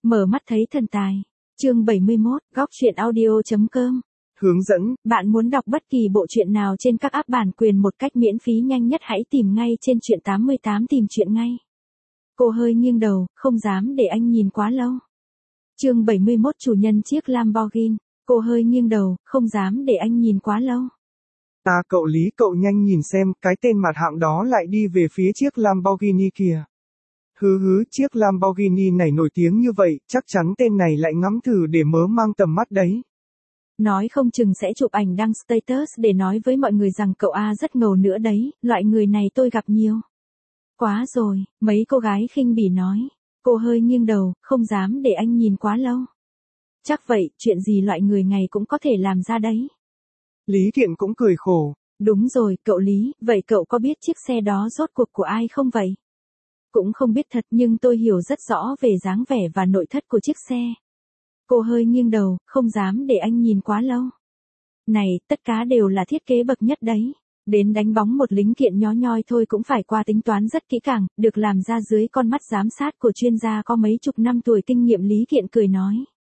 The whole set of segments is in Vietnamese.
Mở mắt thấy thần tài. Chương 71, góc truyện audio.com. Hướng dẫn. Bạn muốn đọc bất kỳ bộ truyện nào trên các app bản quyền một cách miễn phí nhanh nhất hãy tìm ngay trên truyện 88 tìm truyện ngay. Cô hơi nghiêng đầu, không dám để anh nhìn quá lâu. Chương 71 chủ nhân chiếc Lamborghini. Cô hơi nghiêng đầu, không dám để anh nhìn quá lâu. À cậu Lý, cậu nhanh nhìn xem, cái tên mặt hạng đó lại đi về phía chiếc Lamborghini kìa. Hứ, chiếc Lamborghini này nổi tiếng như vậy, chắc chắn tên này lại ngắm thử để mớ mang tầm mắt đấy. Nói không chừng sẽ chụp ảnh đăng status để nói với mọi người rằng cậu A rất ngầu nữa đấy, loại người này tôi gặp nhiều. Quá rồi, mấy cô gái khinh bỉ nói. Cô hơi nghiêng đầu, không dám để anh nhìn quá lâu. Chắc vậy, chuyện gì loại người ngày cũng có thể làm ra đấy. Lý Kiện cũng cười khổ. Đúng rồi, cậu Lý, vậy cậu có biết chiếc xe đó rốt cuộc của ai không vậy? Cũng không biết thật nhưng tôi hiểu rất rõ về dáng vẻ và nội thất của chiếc xe. Cô hơi nghiêng đầu, không dám để anh nhìn quá lâu. Này, tất cả đều là thiết kế bậc nhất đấy. Đến đánh bóng một linh kiện nhó nhoi thôi cũng phải qua tính toán rất kỹ càng, được làm ra dưới con mắt giám sát của chuyên gia có mấy chục năm tuổi kinh nghiệm. Lý Kiện cười nói.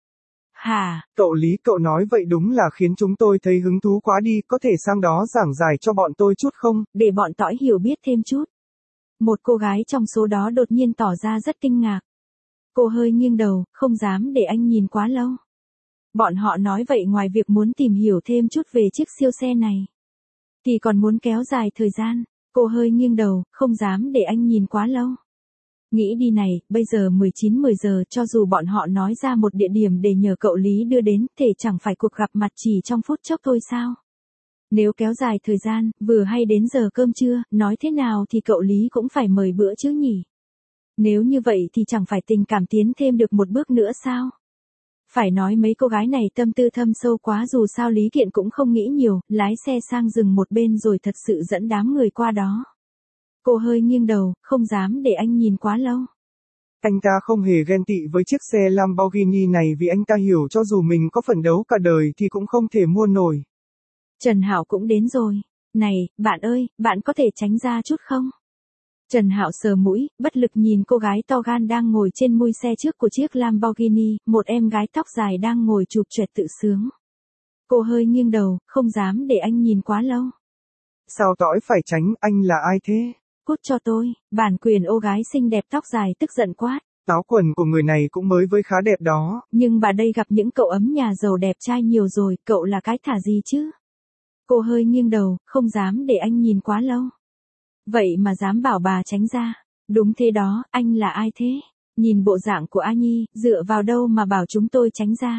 Hả? Cậu Lý, cậu nói vậy đúng là khiến chúng tôi thấy hứng thú quá đi, có thể sang đó giảng giải cho bọn tôi chút không? Để bọn tỏi hiểu biết thêm chút. Một cô gái trong số đó đột nhiên tỏ ra rất kinh ngạc. Cô hơi nghiêng đầu, không dám để anh nhìn quá lâu. Bọn họ nói vậy ngoài việc muốn tìm hiểu thêm chút về chiếc siêu xe này, thì còn muốn kéo dài thời gian. Cô hơi nghiêng đầu, không dám để anh nhìn quá lâu. Nghĩ đi này, bây giờ 19-10 giờ cho dù bọn họ nói ra một địa điểm để nhờ cậu Lý đưa đến, thể chẳng phải cuộc gặp mặt chỉ trong phút chốc thôi sao? Nếu kéo dài thời gian, vừa hay đến giờ cơm trưa, nói thế nào thì cậu Lý cũng phải mời bữa chứ nhỉ? Nếu như vậy thì chẳng phải tình cảm tiến thêm được một bước nữa sao? Phải nói mấy cô gái này tâm tư thâm sâu quá, dù sao Lý Kiện cũng không nghĩ nhiều, lái xe sang dừng một bên rồi thật sự dẫn đám người qua đó. Cô hơi nghiêng đầu, không dám để anh nhìn quá lâu. Anh ta không hề ghen tị với chiếc xe Lamborghini này vì anh ta hiểu cho dù mình có phấn đấu cả đời thì cũng không thể mua nổi. Trần Hạo cũng đến rồi. Này, bạn ơi, bạn có thể tránh ra chút không? Trần Hạo sờ mũi, bất lực nhìn cô gái to gan đang ngồi trên mui xe trước của chiếc Lamborghini, một em gái tóc dài đang ngồi chụp choẹt tự sướng. Cô hơi nghiêng đầu, không dám để anh nhìn quá lâu. Sao tỏi phải tránh, anh là ai thế? Cút cho tôi, bản quyền ô gái xinh đẹp tóc dài tức giận quát. Áo quần của người này cũng mới với khá đẹp đó. Nhưng bà đây gặp những cậu ấm nhà giàu đẹp trai nhiều rồi, cậu là cái thả gì chứ? Cô hơi nghiêng đầu, không dám để anh nhìn quá lâu. Vậy mà dám bảo bà tránh ra. Đúng thế đó, anh là ai thế? Nhìn bộ dạng của A Nhi, dựa vào đâu mà bảo chúng tôi tránh ra?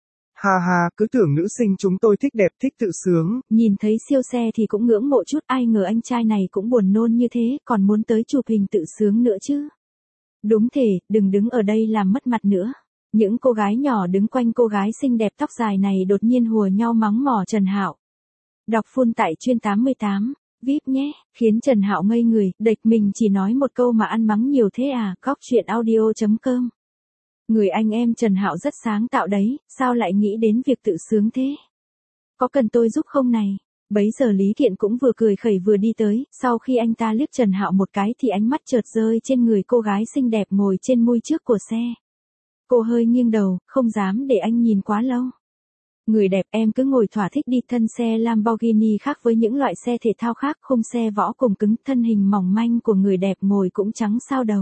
Ha, cứ tưởng nữ sinh chúng tôi thích đẹp thích tự sướng. Nhìn thấy siêu xe thì cũng ngưỡng mộ chút, ai ngờ anh trai này cũng buồn nôn như thế, còn muốn tới chụp hình tự sướng nữa chứ. Đúng thế, đừng đứng ở đây làm mất mặt nữa. Những cô gái nhỏ đứng quanh cô gái xinh đẹp tóc dài này đột nhiên hùa nhau mắng mỏ Trần Hạo. Đọc full tại chuyên 88, VIP nhé, khiến Trần Hạo ngây người, đệch mình chỉ nói một câu mà ăn mắng nhiều thế à, góc truyện audio.com. Người anh em Trần Hạo rất sáng tạo đấy, sao lại nghĩ đến việc tự sướng thế? Có cần tôi giúp không này? Bấy giờ Lý Kiện cũng vừa cười khẩy vừa đi tới, sau khi anh ta liếc Trần Hạo một cái thì ánh mắt chợt rơi trên người cô gái xinh đẹp ngồi trên mui trước của xe. Cô hơi nghiêng đầu, không dám để anh nhìn quá lâu. Người đẹp em cứ ngồi thỏa thích đi, thân xe Lamborghini khác với những loại xe thể thao khác, khung xe võ cùng cứng, thân hình mỏng manh của người đẹp ngồi cũng trắng sao đầu.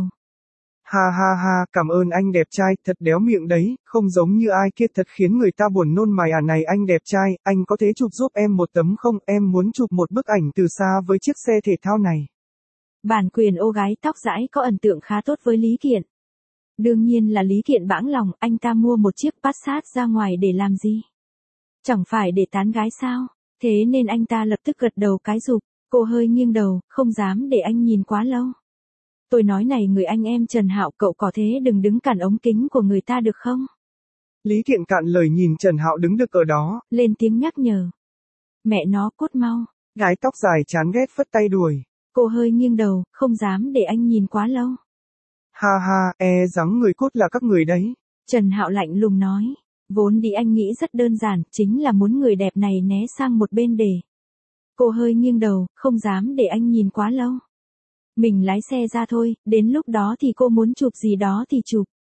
Ha, cảm ơn anh đẹp trai, thật đéo miệng đấy, không giống như ai kia thật khiến người ta buồn nôn mày à. Này anh đẹp trai, anh có thể chụp giúp em một tấm không, em muốn chụp một bức ảnh từ xa với chiếc xe thể thao này. Bản quyền ô gái tóc dãi có ấn tượng khá tốt với Lý Kiện. Đương nhiên là Lý Kiện bãng lòng, anh ta mua một chiếc Passat ra ngoài để làm gì? Chẳng phải để tán gái sao? Thế nên anh ta lập tức gật đầu cái rụp. Cô hơi nghiêng đầu, không dám để anh nhìn quá lâu. Tôi nói này người anh em Trần Hạo, cậu có thế đừng đứng cản ống kính của người ta được không? Lý Kiện cạn lời nhìn Trần Hạo đứng đực ở đó, lên tiếng nhắc nhở. Mẹ nó cút mau. Gái tóc dài chán ghét phất tay đuổi. Cô hơi nghiêng đầu, không dám để anh nhìn quá lâu. Ha, dáng người cốt là các người đấy. Trần Hạo lạnh lùng nói. Vốn đi anh nghĩ rất đơn giản, chính là muốn người đẹp này né sang một bên để. Cô hơi nghiêng đầu, không dám để anh nhìn quá lâu. Mình lái xe ra thôi, đến lúc đó thì cô muốn chụp gì đó thì chụp.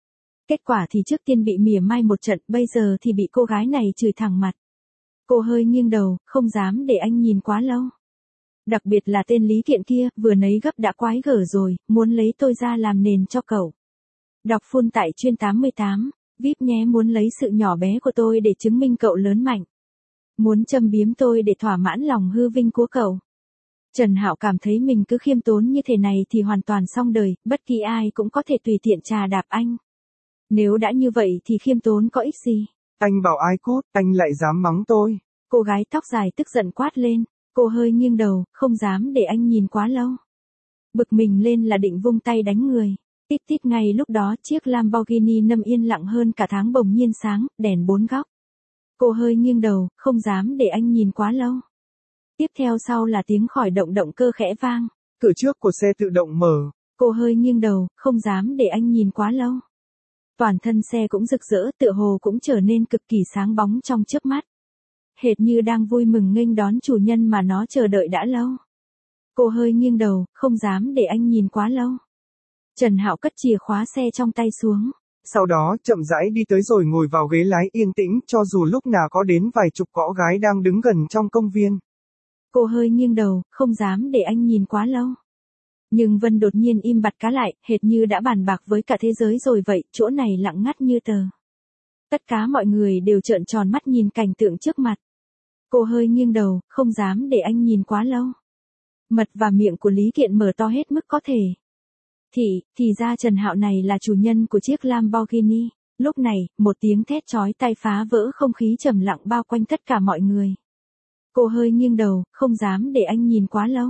Kết quả thì trước tiên bị mỉa mai một trận, bây giờ thì bị cô gái này chửi thẳng mặt. Cô hơi nghiêng đầu, không dám để anh nhìn quá lâu. Đặc biệt là tên Lý Kiện kia, vừa nấy gấp đã quái gở rồi, muốn lấy tôi ra làm nền cho cậu. Đọc full tại chuyên 88, VIP nhé, muốn lấy sự nhỏ bé của tôi để chứng minh cậu lớn mạnh. Muốn châm biếm tôi để thỏa mãn lòng hư vinh của cậu. Trần Hạo cảm thấy mình cứ khiêm tốn như thế này thì hoàn toàn xong đời, bất kỳ ai cũng có thể tùy tiện trà đạp anh. Nếu đã như vậy thì khiêm tốn có ích gì? Anh bảo ai cút, anh lại dám mắng tôi. Cô gái tóc dài tức giận quát lên, cô hơi nghiêng đầu, không dám để anh nhìn quá lâu. Bực mình lên là định vung tay đánh người. Tít tít, ngay lúc đó chiếc Lamborghini nằm yên lặng hơn cả tháng bỗng nhiên sáng, đèn bốn góc. Cô hơi nghiêng đầu, không dám để anh nhìn quá lâu. Tiếp theo sau là tiếng khởi động động cơ khẽ vang. Cửa trước của xe tự động mở. Cô hơi nghiêng đầu, không dám để anh nhìn quá lâu. Toàn thân xe cũng rực rỡ, tựa hồ cũng trở nên cực kỳ sáng bóng trong chớp mắt. Hệt như đang vui mừng nghênh đón chủ nhân mà nó chờ đợi đã lâu. Cô hơi nghiêng đầu, không dám để anh nhìn quá lâu. Trần Hạo cất chìa khóa xe trong tay xuống. Sau đó chậm rãi đi tới rồi ngồi vào ghế lái yên tĩnh, cho dù lúc nào có đến vài chục cõ gái đang đứng gần trong công viên. Cô hơi nghiêng đầu, không dám để anh nhìn quá lâu. Nhưng Vân đột nhiên im bặt cá lại, hệt như đã bàn bạc với cả thế giới rồi vậy, chỗ này lặng ngắt như tờ. Tất cả mọi người đều trợn tròn mắt nhìn cảnh tượng trước mặt. Cô hơi nghiêng đầu, không dám để anh nhìn quá lâu. Mật và miệng của Lý Kiện mở to hết mức có thể. Thì ra Trần Hạo này là chủ nhân của chiếc Lamborghini. Lúc này, một tiếng thét chói tai phá vỡ không khí trầm lặng bao quanh tất cả mọi người. Cô hơi nghiêng đầu, không dám để anh nhìn quá lâu.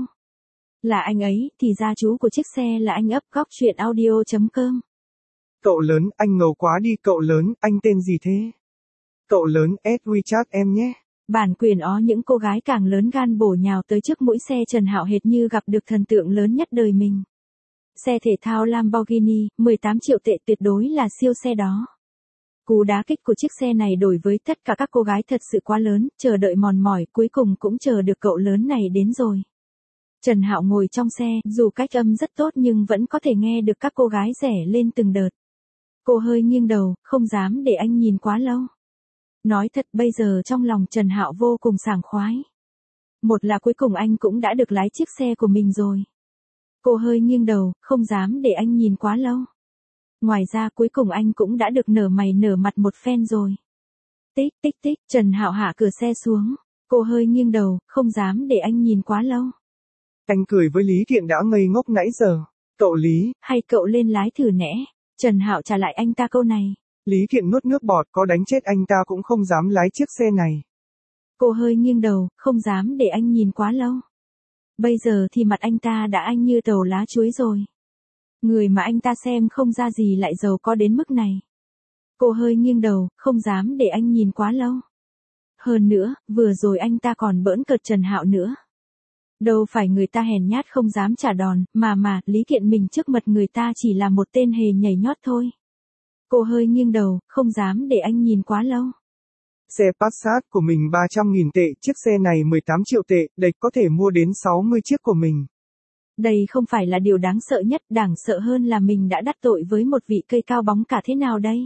Là anh ấy, thì ra chú của chiếc xe là anh ấp góc chuyện audio.com. Cậu lớn, anh ngầu quá đi, cậu lớn, anh tên gì thế? Cậu lớn, add WeChat em nhé. Bản quyền ó, những cô gái càng lớn gan bổ nhào tới trước mũi xe Trần Hạo hệt như gặp được thần tượng lớn nhất đời mình. Xe thể thao Lamborghini, 18 triệu tệ tuyệt đối là siêu xe đó. Cú đá kích của chiếc xe này đối với tất cả các cô gái thật sự quá lớn, chờ đợi mòn mỏi, cuối cùng cũng chờ được cậu lớn này đến rồi. Trần Hạo ngồi trong xe, dù cách âm rất tốt nhưng vẫn có thể nghe được các cô gái rẻ lên từng đợt. Cô hơi nghiêng đầu, không dám để anh nhìn quá lâu. Nói thật bây giờ trong lòng Trần Hạo vô cùng sảng khoái. Một là cuối cùng anh cũng đã được lái chiếc xe của mình rồi. Cô hơi nghiêng đầu, không dám để anh nhìn quá lâu. Ngoài ra cuối cùng anh cũng đã được nở mày nở mặt một phen rồi. Tích tích tích, Trần Hạo hạ cửa xe xuống. Cô hơi nghiêng đầu, không dám để anh nhìn quá lâu. Anh cười với Lý Kiện đã ngây ngốc nãy giờ. Cậu Lý, hay cậu lên lái thử nẽ. Trần Hạo trả lại anh ta câu này. Lý Kiện nuốt nước bọt, có đánh chết anh ta cũng không dám lái chiếc xe này. Cô hơi nghiêng đầu, không dám để anh nhìn quá lâu. Bây giờ thì mặt anh ta đã anh như tàu lá chuối rồi. Người mà anh ta xem không ra gì lại giàu có đến mức này. Cô hơi nghiêng đầu, không dám để anh nhìn quá lâu. Hơn nữa, vừa rồi anh ta còn bỡn cợt Trần Hạo nữa. Đâu phải người ta hèn nhát không dám trả đòn, mà, Lý Kiện mình trước mặt người ta chỉ là một tên hề nhảy nhót thôi. Cô hơi nghiêng đầu, không dám để anh nhìn quá lâu. Xe Passat của mình 300.000 tệ, chiếc xe này 18 triệu tệ, địch có thể mua đến 60 chiếc của mình. Đây không phải là điều đáng sợ nhất, đáng sợ hơn là mình đã đắc tội với một vị cây cao bóng cả thế nào đây.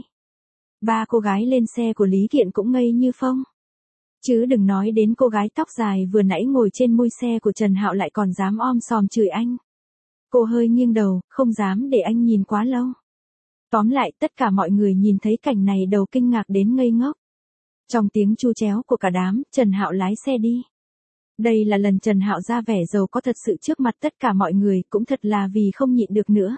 Ba cô gái lên xe của Lý Kiện cũng ngây như phông. Chứ đừng nói đến cô gái tóc dài vừa nãy ngồi trên mui xe của Trần Hạo lại còn dám om sòm chửi anh. Cô hơi nghiêng đầu, không dám để anh nhìn quá lâu. Tóm lại, tất cả mọi người nhìn thấy cảnh này đầu kinh ngạc đến ngây ngốc. Trong tiếng chu chéo của cả đám, Trần Hạo lái xe đi. Đây là lần Trần Hạo ra vẻ giàu có thật sự trước mặt tất cả mọi người, cũng thật là vì không nhịn được nữa.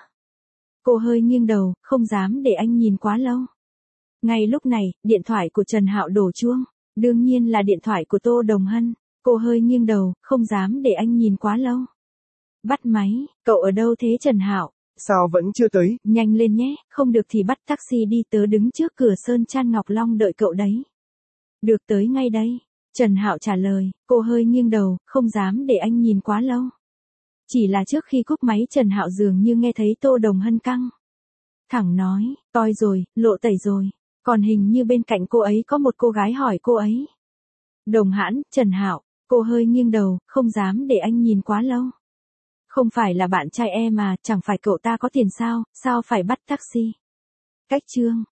Cô hơi nghiêng đầu, không dám để anh nhìn quá lâu. Ngay lúc này, điện thoại của Trần Hạo đổ chuông. Đương nhiên là điện thoại của Tô Đồng Hân. Cô hơi nghiêng đầu, không dám để anh nhìn quá lâu. Bắt máy, cậu ở đâu thế Trần Hạo? Sao vẫn chưa tới? Nhanh lên nhé, không được thì bắt taxi đi, tớ đứng trước cửa Sơn Chan Ngọc Long đợi cậu đấy. Được, tới ngay đây. Trần Hạo trả lời, cô hơi nghiêng đầu, không dám để anh nhìn quá lâu. Chỉ là trước khi cúp máy Trần Hạo dường như nghe thấy Tô Đồng Hân căng thẳng nói, toi rồi, lộ tẩy rồi. Còn hình như bên cạnh cô ấy có một cô gái hỏi cô ấy. Đồng hãn, Trần Hạo, cô hơi nghiêng đầu, không dám để anh nhìn quá lâu. Không phải là bạn trai em mà, chẳng phải cậu ta có tiền sao phải bắt taxi. Cách chương